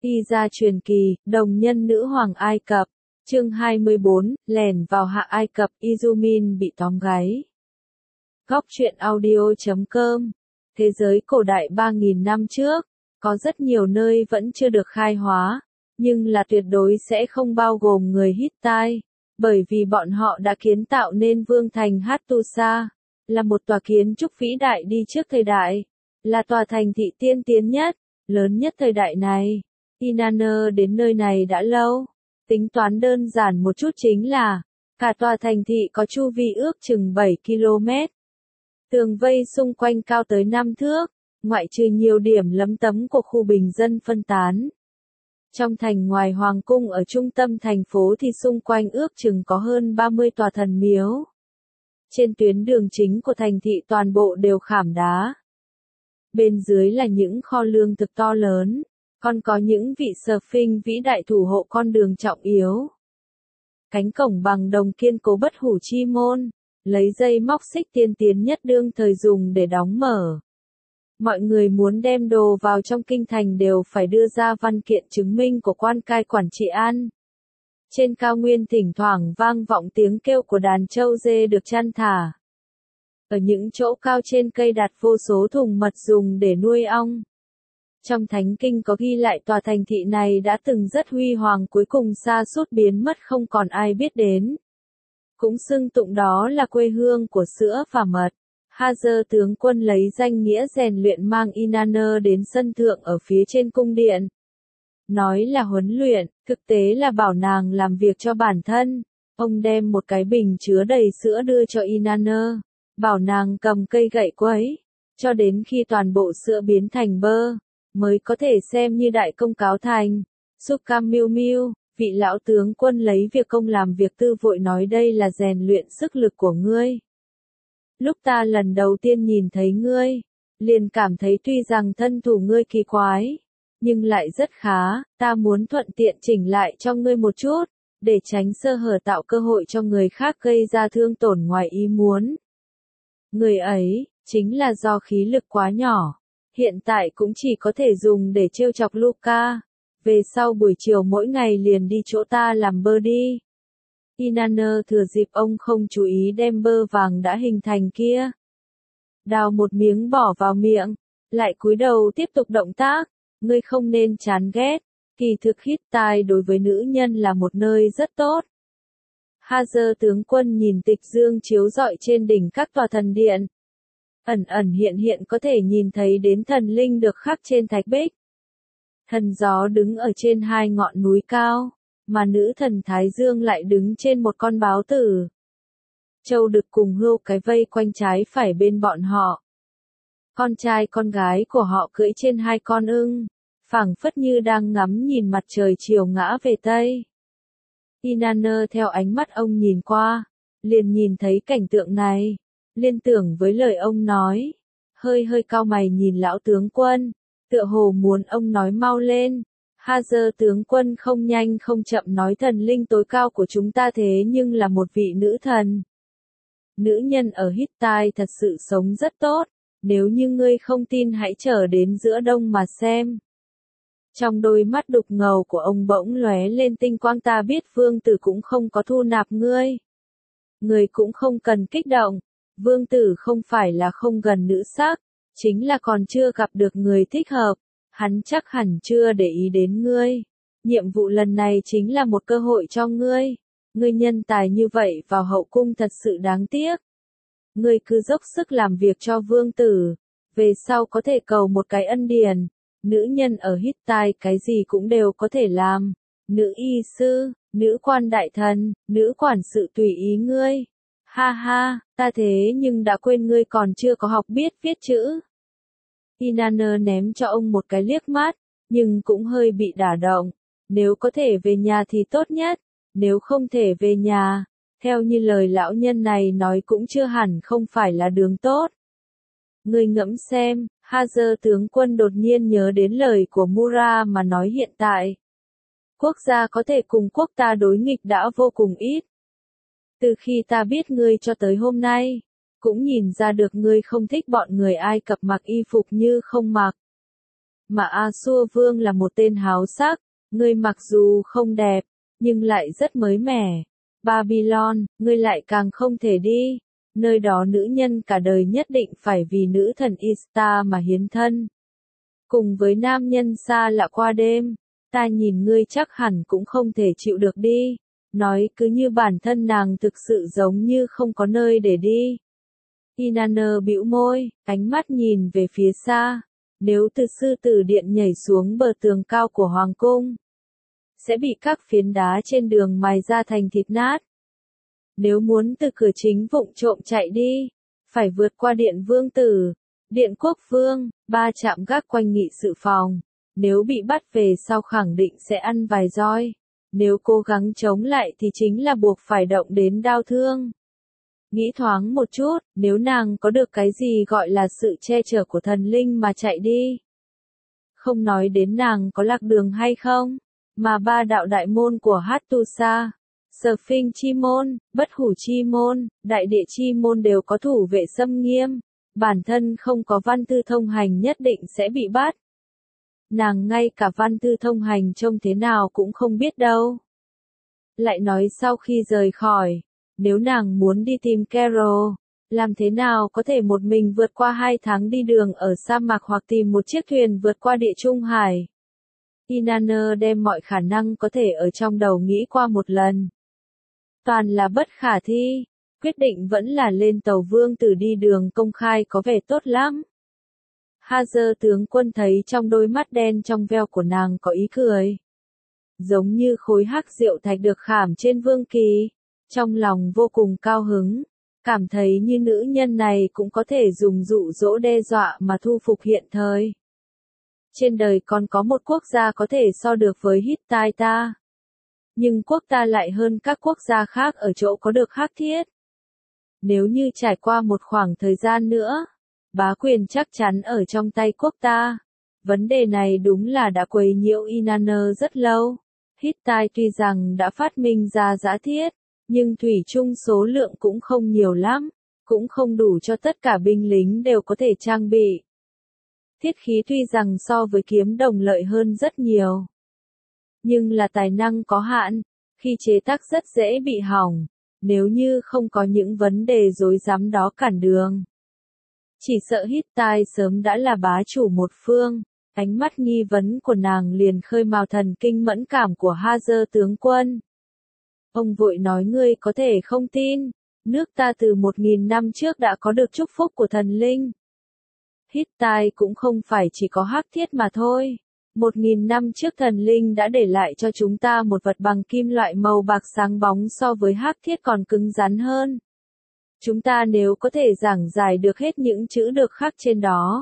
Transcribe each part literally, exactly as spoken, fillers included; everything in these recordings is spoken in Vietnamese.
Y gia truyền kỳ, đồng nhân nữ hoàng Ai Cập. Chương hai mươi bốn, lèn vào hạ Ai Cập, Izumin bị tóm gáy. Góc truyện audio chấm com. Thế giới cổ đại ba nghìn năm trước, có rất nhiều nơi vẫn chưa được khai hóa, nhưng là tuyệt đối sẽ không bao gồm người Hittite, bởi vì bọn họ đã kiến tạo nên vương thành Hattusa, là một tòa kiến trúc vĩ đại đi trước thời đại, là tòa thành thị tiên tiến nhất, lớn nhất thời đại này. Inanna đến nơi này đã lâu. Tính toán đơn giản một chút chính là, cả tòa thành thị có chu vi ước chừng bảy ki lô mét. Tường vây xung quanh cao tới năm thước, ngoại trừ nhiều điểm lấm tấm của khu bình dân phân tán. Trong thành ngoài hoàng cung ở trung tâm thành phố thì xung quanh ước chừng có hơn ba mươi tòa thần miếu. Trên tuyến đường chính của thành thị toàn bộ đều khảm đá. Bên dưới là những kho lương thực to lớn. Còn có những vị Sphinx vĩ đại thủ hộ con đường trọng yếu. Cánh cổng bằng đồng kiên cố bất hủ chi môn, lấy dây móc xích tiên tiến nhất đương thời dùng để đóng mở. Mọi người muốn đem đồ vào trong kinh thành đều phải đưa ra văn kiện chứng minh của quan cai quản trị an. Trên cao nguyên thỉnh thoảng vang vọng tiếng kêu của đàn trâu dê được chăn thả. Ở những chỗ cao trên cây đặt vô số thùng mật dùng để nuôi ong. Trong thánh kinh có ghi lại tòa thành thị này đã từng rất huy hoàng cuối cùng sa sút biến mất không còn ai biết đến. Cũng xưng tụng đó là quê hương của sữa và mật. Hazer tướng quân lấy danh nghĩa rèn luyện mang Inanna đến sân thượng ở phía trên cung điện. Nói là huấn luyện, thực tế là bảo nàng làm việc cho bản thân. Ông đem một cái bình chứa đầy sữa đưa cho Inanna, bảo nàng cầm cây gậy quấy, cho đến khi toàn bộ sữa biến thành bơ, mới có thể xem như đại công cáo thành. Sukam Miu Miu, vị lão tướng quân lấy việc công làm việc tư vội nói đây là rèn luyện sức lực của ngươi. Lúc ta lần đầu tiên nhìn thấy ngươi, liền cảm thấy tuy rằng thân thủ ngươi kỳ quái, nhưng lại rất khá, ta muốn thuận tiện chỉnh lại cho ngươi một chút, để tránh sơ hở tạo cơ hội cho người khác gây ra thương tổn ngoài ý muốn. Người ấy, chính là do khí lực quá nhỏ. Hiện tại cũng chỉ có thể dùng để trêu chọc Luca. Về sau buổi chiều mỗi ngày liền đi chỗ ta làm bơ đi. Inanna thừa dịp ông không chú ý đem bơ vàng đã hình thành kia. Đào một miếng bỏ vào miệng, lại cúi đầu tiếp tục động tác. Ngươi không nên chán ghét. Kỳ thực Hittite đối với nữ nhân là một nơi rất tốt. Hazer tướng quân nhìn tịch dương chiếu rọi trên đỉnh các tòa thần điện. Ẩn ẩn hiện hiện có thể nhìn thấy đến thần linh được khắc trên thạch bích. Thần gió đứng ở trên hai ngọn núi cao, mà nữ thần Thái Dương lại đứng trên một con báo tử. Châu đực cùng hươu cái vây quanh trái phải bên bọn họ. Con trai con gái của họ cưỡi trên hai con ưng, phảng phất như đang ngắm nhìn mặt trời chiều ngã về Tây. Inanna theo ánh mắt ông nhìn qua, liền nhìn thấy cảnh tượng này. Liên tưởng với lời ông nói, hơi hơi cau mày nhìn lão tướng quân, tựa hồ muốn ông nói mau lên. Hazer tướng quân không nhanh không chậm nói thần linh tối cao của chúng ta thế nhưng là một vị nữ thần. Nữ nhân ở Hittite thật sự sống rất tốt, nếu như ngươi không tin hãy trở đến giữa đông mà xem. Trong đôi mắt đục ngầu của ông bỗng lóe lên tinh quang, ta biết vương tử cũng không có thu nạp ngươi. Ngươi cũng không cần kích động. Vương tử không phải là không gần nữ sắc, chính là còn chưa gặp được người thích hợp, hắn chắc hẳn chưa để ý đến ngươi. Nhiệm vụ lần này chính là một cơ hội cho ngươi. Ngươi nhân tài như vậy vào hậu cung thật sự đáng tiếc. Ngươi cứ dốc sức làm việc cho vương tử, về sau có thể cầu một cái ân điển. Nữ nhân ở Hittite cái gì cũng đều có thể làm. Nữ y sư, nữ quan đại thần, nữ quản sự tùy ý ngươi. Ha ha, ta thế nhưng đã quên ngươi còn chưa có học biết viết chữ. Inanna ném cho ông một cái liếc mắt, nhưng cũng hơi bị đả động. Nếu có thể về nhà thì tốt nhất, nếu không thể về nhà, theo như lời lão nhân này nói cũng chưa hẳn không phải là đường tốt. Ngươi ngẫm xem, Hazer tướng quân đột nhiên nhớ đến lời của Mura mà nói hiện tại. Quốc gia có thể cùng quốc ta đối nghịch đã vô cùng ít. Từ khi ta biết ngươi cho tới hôm nay, cũng nhìn ra được ngươi không thích bọn người Ai Cập mặc y phục như không mặc. mà Ashur vương là một tên háo sắc, ngươi mặc dù không đẹp, nhưng lại rất mới mẻ. Babylon, ngươi lại càng không thể đi, nơi đó nữ nhân cả đời nhất định phải vì nữ thần Ishtar mà hiến thân. Cùng với nam nhân xa lạ qua đêm, ta nhìn ngươi chắc hẳn cũng không thể chịu được đi. Nói cứ như bản thân nàng thực sự giống như không có nơi để đi. Inanna bĩu môi, ánh mắt nhìn về phía xa. Nếu từ sư tử điện nhảy xuống bờ tường cao của hoàng cung, sẽ bị các phiến đá trên đường mài ra thành thịt nát. Nếu muốn từ cửa chính vụng trộm chạy đi, phải vượt qua điện vương tử, điện quốc vương, ba trạm gác quanh nghị sự phòng. Nếu bị bắt về sau khẳng định sẽ ăn vài roi. Nếu cố gắng chống lại thì chính là buộc phải động đến đau thương. Nghĩ thoáng một chút, nếu nàng có được cái gì gọi là sự che chở của thần linh mà chạy đi. Không nói đến nàng có lạc đường hay không, mà ba đạo đại môn của Hattusa, Sphinx chi môn, bất hủ chi môn, đại địa chi môn đều có thủ vệ xâm nghiêm, bản thân không có văn thư thông hành nhất định sẽ bị bắt. Nàng ngay cả văn thư thông hành trông thế nào cũng không biết đâu. Lại nói sau khi rời khỏi, nếu nàng muốn đi tìm Carol, làm thế nào có thể một mình vượt qua hai tháng đi đường ở sa mạc hoặc tìm một chiếc thuyền vượt qua địa trung hải. Inanna đem mọi khả năng có thể ở trong đầu nghĩ qua một lần. Toàn là bất khả thi, quyết định vẫn là lên tàu vương tử đi đường công khai có vẻ tốt lắm. Hazer tướng quân thấy trong đôi mắt đen trong veo của nàng có ý cười. Giống như khối hắc diệu thạch được khảm trên vương kỳ, trong lòng vô cùng cao hứng, cảm thấy như nữ nhân này cũng có thể dùng dụ dỗ đe dọa mà thu phục hiện thời. Trên đời còn có một quốc gia có thể so được với Hittite ta. Nhưng quốc ta lại hơn các quốc gia khác ở chỗ có được hắc thiết. Nếu như trải qua một khoảng thời gian nữa, bá quyền chắc chắn ở trong tay quốc ta. Vấn đề này đúng là đã quấy nhiễu Inanna rất lâu. Hittite tuy rằng đã phát minh ra giã thiết, nhưng thủy chung số lượng cũng không nhiều lắm, cũng không đủ cho tất cả binh lính đều có thể trang bị. Thiết khí tuy rằng so với kiếm đồng lợi hơn rất nhiều, nhưng là tài năng có hạn, khi chế tác rất dễ bị hỏng, nếu như không có những vấn đề rối rắm đó cản đường. Chỉ sợ Hittite sớm đã là bá chủ một phương. Ánh mắt nghi vấn của nàng liền khơi mào thần kinh mẫn cảm của Hazer tướng quân. Ông vội nói ngươi có thể không tin, nước ta từ một nghìn năm trước đã có được chúc phúc của thần linh. Hittite cũng không phải chỉ có hắc thiết mà thôi. Một nghìn năm trước thần linh đã để lại cho chúng ta một vật bằng kim loại màu bạc sáng bóng so với hắc thiết còn cứng rắn hơn. Chúng ta nếu có thể giảng giải được hết những chữ được khắc trên đó,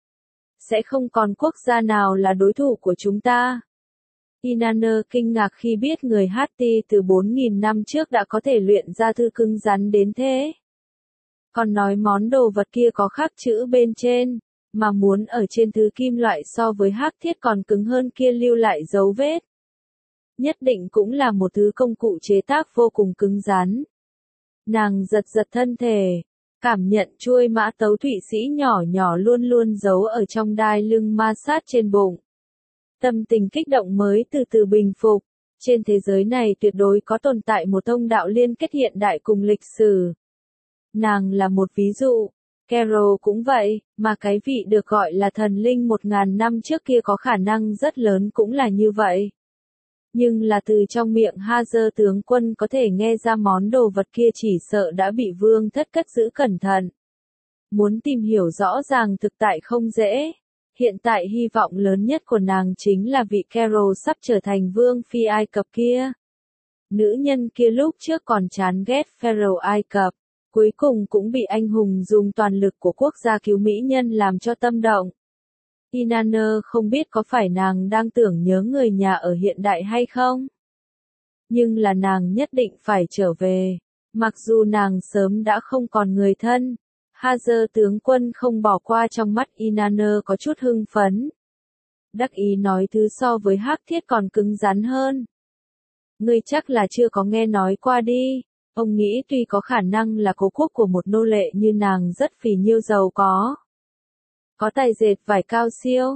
sẽ không còn quốc gia nào là đối thủ của chúng ta. Inanna kinh ngạc khi biết người Hatti từ bốn nghìn năm trước đã có thể luyện ra thư cứng rắn đến thế. Còn nói món đồ vật kia có khắc chữ bên trên, mà muốn ở trên thứ kim loại so với hắc thiết còn cứng hơn kia lưu lại dấu vết. Nhất định cũng là một thứ công cụ chế tác vô cùng cứng rắn. Nàng giật giật thân thể, cảm nhận chuôi mã tấu Thụy Sĩ nhỏ nhỏ luôn luôn giấu ở trong đai lưng ma sát trên bụng. Tâm tình kích động mới từ từ bình phục. Trên thế giới này tuyệt đối có tồn tại một thông đạo liên kết hiện đại cùng lịch sử. Nàng là một ví dụ. Carol cũng vậy, mà cái vị được gọi là thần linh một ngàn năm trước kia có khả năng rất lớn cũng là như vậy. Nhưng là từ trong miệng Hazer tướng quân có thể nghe ra món đồ vật kia chỉ sợ đã bị vương thất cất giữ cẩn thận. Muốn tìm hiểu rõ ràng thực tại không dễ. Hiện tại hy vọng lớn nhất của nàng chính là vị Carol sắp trở thành vương phi Ai Cập kia. Nữ nhân kia lúc trước còn chán ghét Pharaoh Ai Cập, cuối cùng cũng bị anh hùng dùng toàn lực của quốc gia cứu mỹ nhân làm cho tâm động. Inanna không biết có phải nàng đang tưởng nhớ người nhà ở hiện đại hay không? Nhưng là nàng nhất định phải trở về. Mặc dù nàng sớm đã không còn người thân, Hazer tướng quân không bỏ qua trong mắt Inanna có chút hưng phấn. Đắc ý nói thứ so với hắc thiết còn cứng rắn hơn. Ngươi chắc là chưa có nghe nói qua đi. Ông nghĩ tuy có khả năng là cố quốc của một nô lệ như nàng rất phì nhiêu giàu có. Có tài dệt vải cao siêu,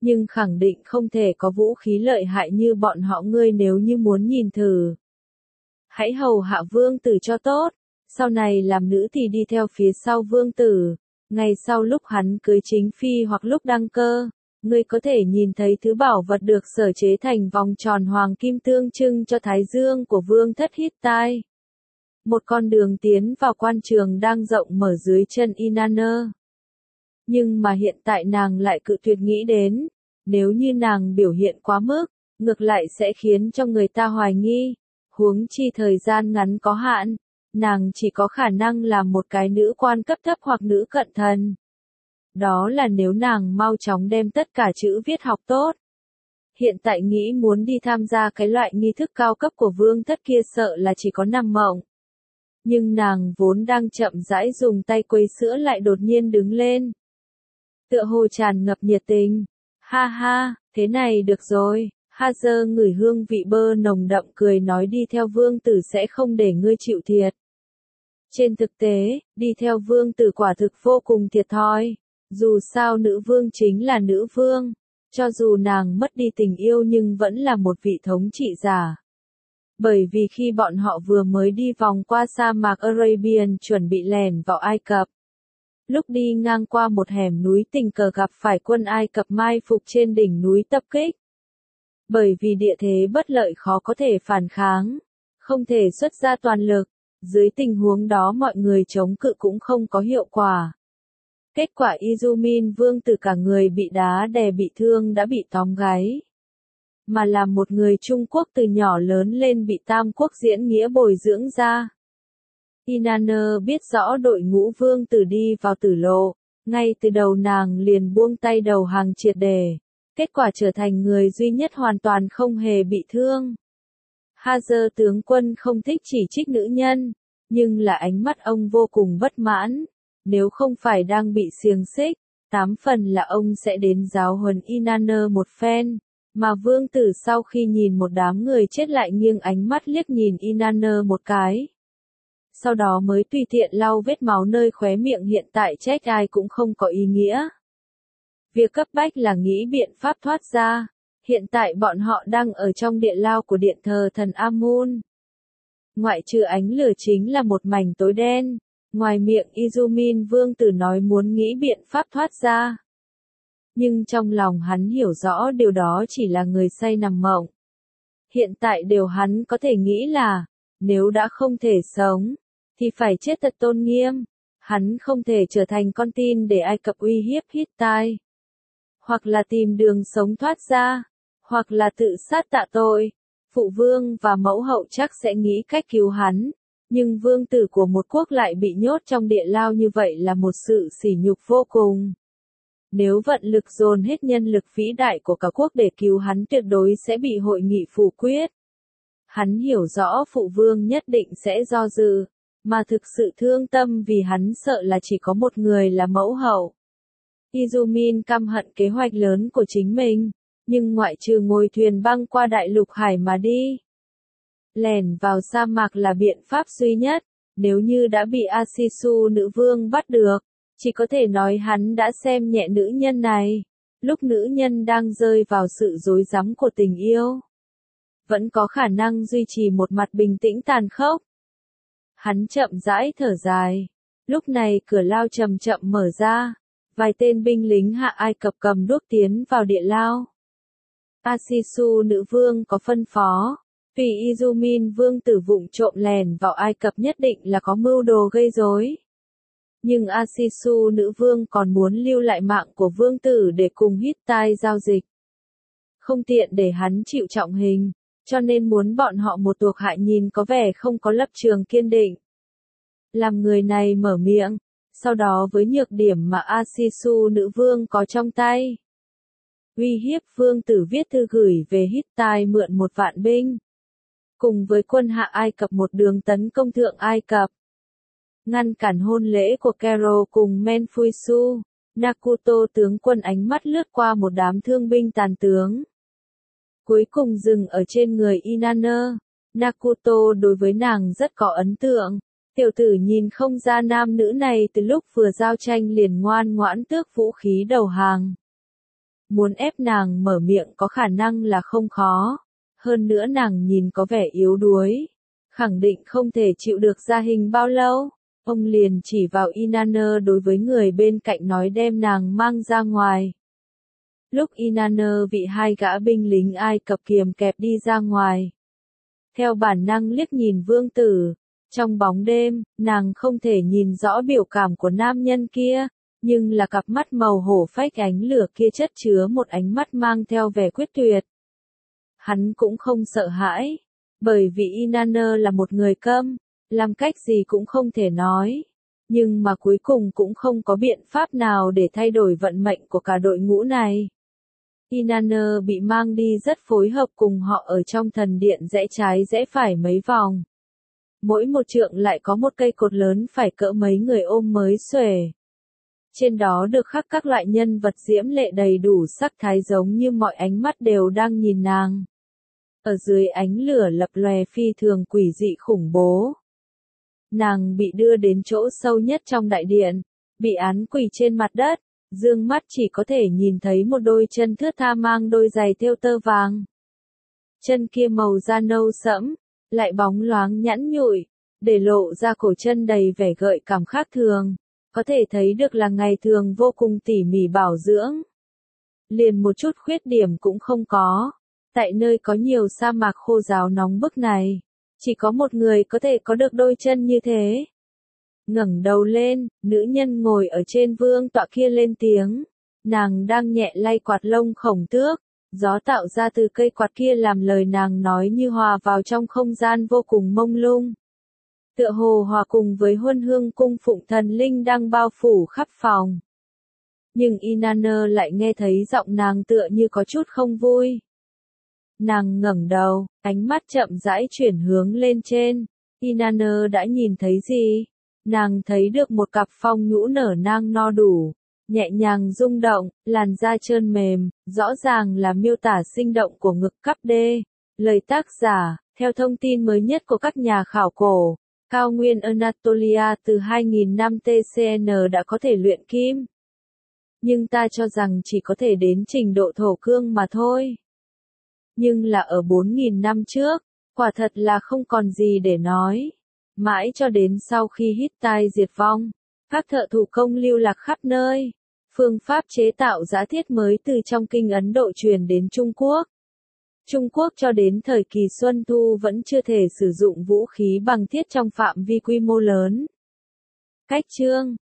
nhưng khẳng định không thể có vũ khí lợi hại như bọn họ ngươi nếu như muốn nhìn thử. Hãy hầu hạ vương tử cho tốt, sau này làm nữ thì đi theo phía sau vương tử, ngày sau lúc hắn cưới chính phi hoặc lúc đăng cơ, ngươi có thể nhìn thấy thứ bảo vật được sở chế thành vòng tròn hoàng kim tương trưng cho thái dương của vương thất Hittite. Một con đường tiến vào quan trường đang rộng mở dưới chân Inanna. Nhưng mà hiện tại nàng lại cự tuyệt nghĩ đến, nếu như nàng biểu hiện quá mức, ngược lại sẽ khiến cho người ta hoài nghi, huống chi thời gian ngắn có hạn, nàng chỉ có khả năng là một cái nữ quan cấp thấp hoặc nữ cận thần. Đó là nếu nàng mau chóng đem tất cả chữ viết học tốt. Hiện tại nghĩ muốn đi tham gia cái loại nghi thức cao cấp của vương thất kia sợ là chỉ có nằm mộng. Nhưng nàng vốn đang chậm rãi dùng tay quấy sữa lại đột nhiên đứng lên. Tựa hồ tràn ngập nhiệt tình. Ha ha, thế này được rồi. Hazer ngửi hương vị bơ nồng đậm cười nói đi theo vương tử sẽ không để ngươi chịu thiệt. Trên thực tế, đi theo vương tử quả thực vô cùng thiệt thòi. Dù sao nữ vương chính là nữ vương. Cho dù nàng mất đi tình yêu nhưng vẫn là một vị thống trị giả. Bởi vì khi bọn họ vừa mới đi vòng qua sa mạc Arabian chuẩn bị lẻn vào Ai Cập. Lúc đi ngang qua một hẻm núi tình cờ gặp phải quân Ai Cập mai phục trên đỉnh núi tập kích. Bởi vì địa thế bất lợi khó có thể phản kháng, không thể xuất ra toàn lực, dưới tình huống đó mọi người chống cự cũng không có hiệu quả. Kết quả Izumin vương tử cả người bị đá đè bị thương đã bị tóm gáy. Mà là một người Trung Quốc từ nhỏ lớn lên bị Tam Quốc diễn nghĩa bồi dưỡng ra. Inanna biết rõ đội ngũ vương tử đi vào tử lộ, ngay từ đầu nàng liền buông tay đầu hàng triệt để, kết quả trở thành người duy nhất hoàn toàn không hề bị thương. Hazer tướng quân không thích chỉ trích nữ nhân, nhưng là ánh mắt ông vô cùng bất mãn, nếu không phải đang bị xiềng xích, tám phần là ông sẽ đến giáo huấn Inanna một phen. Mà vương tử sau khi nhìn một đám người chết lại nghiêng ánh mắt liếc nhìn Inanna một cái. Sau đó mới tùy tiện lau vết máu nơi khóe miệng hiện tại trách ai cũng không có ý nghĩa. Việc cấp bách là nghĩ biện pháp thoát ra. Hiện tại bọn họ đang ở trong địa lao của điện thờ thần Amun. Ngoại trừ ánh lửa chính là một mảnh tối đen. Ngoài miệng Izumin vương tử nói muốn nghĩ biện pháp thoát ra. Nhưng trong lòng hắn hiểu rõ điều đó chỉ là người say nằm mộng. Hiện tại điều hắn có thể nghĩ là, nếu đã không thể sống, thì phải chết thật tôn nghiêm. Hắn không thể trở thành con tin để Ai Cập uy hiếp Hittite. Hoặc là tìm đường sống thoát ra, hoặc là tự sát tạ tội. Phụ vương và mẫu hậu chắc sẽ nghĩ cách cứu hắn. Nhưng vương tử của một quốc lại bị nhốt trong địa lao như vậy là một sự sỉ nhục vô cùng. Nếu vận lực dồn hết nhân lực vĩ đại của cả quốc để cứu hắn tuyệt đối sẽ bị hội nghị phủ quyết. Hắn hiểu rõ phụ vương nhất định sẽ do dự, mà thực sự thương tâm vì hắn sợ là chỉ có một người là mẫu hậu. Izumin căm hận kế hoạch lớn của chính mình, nhưng ngoại trừ ngồi thuyền băng qua đại lục hải mà đi. Lẻn vào sa mạc là biện pháp duy nhất, nếu như đã bị Asisu nữ vương bắt được. Chỉ có thể nói hắn đã xem nhẹ nữ nhân này, lúc nữ nhân đang rơi vào sự rối rắm của tình yêu. Vẫn có khả năng duy trì một mặt bình tĩnh tàn khốc. Hắn chậm rãi thở dài. Lúc này cửa lao chậm chậm mở ra, vài tên binh lính hạ Ai Cập cầm đuốc tiến vào địa lao. Asisu nữ vương có phân phó, vì Izumin vương tử vụng trộm lèn vào Ai Cập nhất định là có mưu đồ gây rối. Nhưng Asisu nữ vương còn muốn lưu lại mạng của vương tử để cùng Hittite giao dịch. Không tiện để hắn chịu trọng hình, cho nên muốn bọn họ một thuộc hạ nhìn có vẻ không có lập trường kiên định. Làm người này mở miệng, sau đó với nhược điểm mà Asisu nữ vương có trong tay. Uy hiếp vương tử viết thư gửi về Hittite mượn một vạn binh. Cùng với quân hạ Ai Cập một đường tấn công thượng Ai Cập. Ngăn cản hôn lễ của Kero cùng Menfuisu, Nakuto tướng quân ánh mắt lướt qua một đám thương binh tàn tướng. Cuối cùng dừng ở trên người Inanna. Nakuto đối với nàng rất có ấn tượng. Tiểu tử nhìn không ra nam nữ này từ lúc vừa giao tranh liền ngoan ngoãn tước vũ khí đầu hàng. muốn ép nàng mở miệng có khả năng là không khó. Hơn nữa nàng nhìn có vẻ yếu đuối, khẳng định không thể chịu được gia hình bao lâu. Ông liền chỉ vào Inanna đối với người bên cạnh nói đem nàng mang ra ngoài. Lúc Inanna bị hai gã binh lính Ai Cập kiềm kẹp đi ra ngoài. Theo bản năng liếc nhìn vương tử, trong bóng đêm, nàng không thể nhìn rõ biểu cảm của nam nhân kia, nhưng là cặp mắt màu hổ phách ánh lửa kia chất chứa một ánh mắt mang theo vẻ quyết tuyệt. Hắn cũng không sợ hãi, bởi vì Inanna là một người câm, làm cách gì cũng không thể nói, nhưng mà cuối cùng cũng không có biện pháp nào để thay đổi vận mệnh của cả đội ngũ này. Inanna bị mang đi rất phối hợp cùng họ ở trong thần điện rẽ trái rẽ phải mấy vòng. Mỗi một trượng lại có một cây cột lớn phải cỡ mấy người ôm mới xuể. Trên đó được khắc các loại nhân vật diễm lệ đầy đủ sắc thái giống như mọi ánh mắt đều đang nhìn nàng. Ở dưới ánh lửa lập lòe phi thường quỷ dị khủng bố. Nàng bị đưa đến chỗ sâu nhất trong đại điện, bị án quỳ trên mặt đất, dương mắt chỉ có thể nhìn thấy một đôi chân thướt tha mang đôi giày thêu tơ vàng. Chân kia màu da nâu sẫm, lại bóng loáng nhẵn nhụi, để lộ ra cổ chân đầy vẻ gợi cảm khác thường, có thể thấy được là ngày thường vô cùng tỉ mỉ bảo dưỡng. Liền một chút khuyết điểm cũng không có, tại nơi có nhiều sa mạc khô ráo nóng bức này, chỉ có một người có thể có được đôi chân như thế. Ngẩng đầu lên, nữ nhân ngồi ở trên vương tọa kia lên tiếng, nàng đang nhẹ lay quạt lông khổng tước, gió tạo ra từ cây quạt kia làm lời nàng nói như hòa vào trong không gian vô cùng mông lung. Tựa hồ hòa cùng với huân hương cung phụng thần linh đang bao phủ khắp phòng. Nhưng Inanna lại nghe thấy giọng nàng tựa như có chút không vui. Nàng ngẩng đầu, ánh mắt chậm rãi chuyển hướng lên trên. Inanna đã nhìn thấy gì? Nàng thấy được một cặp phong nhũ nở nang no đủ, nhẹ nhàng rung động, làn da trơn mềm, rõ ràng là miêu tả sinh động của ngực cắp đê. Lời tác giả, theo thông tin mới nhất của các nhà khảo cổ, cao nguyên Anatolia từ hai nghìn năm T C N đã có thể luyện kim. Nhưng ta cho rằng chỉ có thể đến trình độ thổ cương mà thôi. Nhưng là ở bốn nghìn năm trước, quả thật là không còn gì để nói. Mãi cho đến sau khi Hittite diệt vong, các thợ thủ công lưu lạc khắp nơi. Phương pháp chế tạo giá thiết mới từ trong kinh Ấn Độ truyền đến Trung Quốc. Trung Quốc cho đến thời kỳ Xuân Thu vẫn chưa thể sử dụng vũ khí bằng thiết trong phạm vi quy mô lớn. Cách chương